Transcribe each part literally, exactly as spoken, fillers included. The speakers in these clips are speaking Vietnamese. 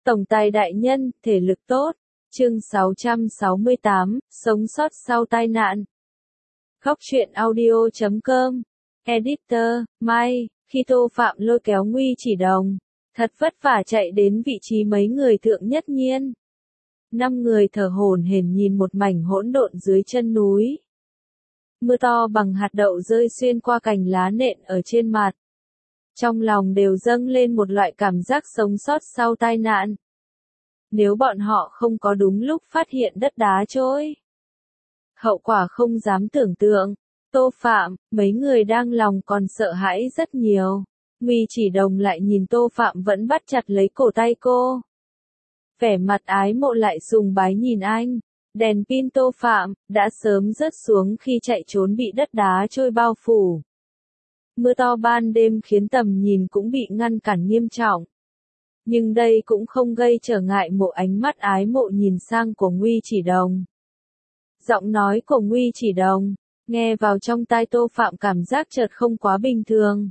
Tổng tài đại nhân, thể lực tốt. Chương sáu trăm sáu mươi tám, sống sót sau tai nạn. Góc truyện audio chấm com. Editor, Mai, khi Tô Phạm lôi kéo Nguy Chỉ Đồng, thật vất vả chạy đến vị trí mấy người thượng nhất nhiên. Năm người thở hổn hển nhìn một mảnh hỗn độn dưới chân núi. Mưa to bằng hạt đậu rơi xuyên qua cành lá nện ở trên mặt. Trong lòng đều dâng lên một loại cảm giác sống sót sau tai nạn. Nếu bọn họ không có đúng lúc phát hiện đất đá trôi, hậu quả không dám tưởng tượng. Tô Phạm, mấy người đang lòng còn sợ hãi rất nhiều. Nguy Chỉ Đồng lại nhìn Tô Phạm vẫn bắt chặt lấy cổ tay cô. Vẻ mặt ái mộ lại sùng bái nhìn anh. Đèn pin Tô Phạm đã sớm rớt xuống khi chạy trốn bị đất đá trôi bao phủ. Mưa to ban đêm khiến tầm nhìn cũng bị ngăn cản nghiêm trọng. Nhưng đây cũng không gây trở ngại một ánh mắt ái mộ nhìn sang của Nguy Chỉ Đồng. Giọng nói của Nguy Chỉ Đồng, nghe vào trong tai Tô Phạm cảm giác chợt không quá bình thường.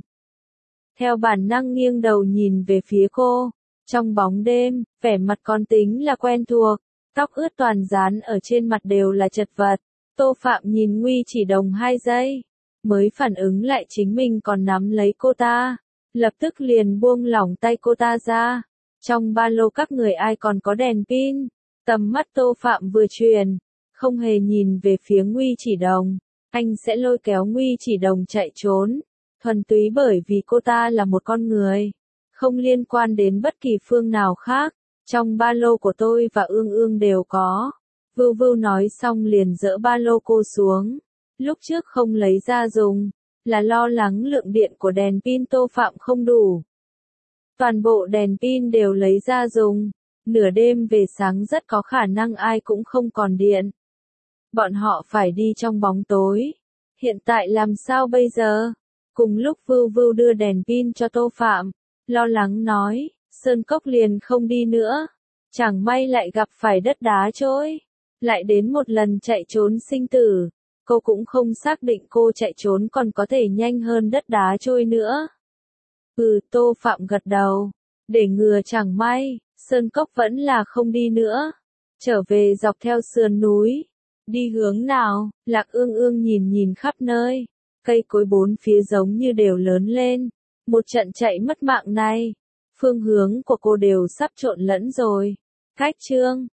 Theo bản năng nghiêng đầu nhìn về phía cô, trong bóng đêm, vẻ mặt con tính là quen thuộc, tóc ướt toàn dán ở trên mặt đều là chật vật. Tô Phạm nhìn Nguy Chỉ Đồng hai giây, mới phản ứng lại chính mình còn nắm lấy cô ta. Lập tức liền buông lỏng tay cô ta ra. Trong ba lô các người ai còn có đèn pin? Tầm mắt Tô Phạm vừa truyền, không hề nhìn về phía Nguy Chỉ Đồng. Anh sẽ lôi kéo Nguy Chỉ Đồng chạy trốn, thuần túy bởi vì cô ta là một con người, không liên quan đến bất kỳ phương nào khác. Trong ba lô của tôi và Ương Ương đều có. Vưu Vưu nói xong liền dỡ ba lô cô xuống. Lúc trước không lấy ra dùng, là lo lắng lượng điện của đèn pin Tô Phạm không đủ. Toàn bộ đèn pin đều lấy ra dùng. Nửa đêm về sáng rất có khả năng ai cũng không còn điện. Bọn họ phải đi trong bóng tối. Hiện tại làm sao bây giờ? Cùng lúc Vưu Vưu đưa đèn pin cho Tô Phạm, lo lắng nói, Sơn Cốc liền không đi nữa. Chẳng may lại gặp phải đất đá trôi. Lại đến một lần chạy trốn sinh tử. Cô cũng không xác định cô chạy trốn còn có thể nhanh hơn đất đá trôi nữa. Ừ, Tô Phạm gật đầu. Để ngừa chẳng may, Sơn Cốc vẫn là không đi nữa. Trở về dọc theo sườn núi. Đi hướng nào? Lạc Ương Ương nhìn nhìn khắp nơi. Cây cối bốn phía giống như đều lớn lên. Một trận chạy mất mạng này. Phương hướng của cô đều sắp trộn lẫn rồi. Cách chương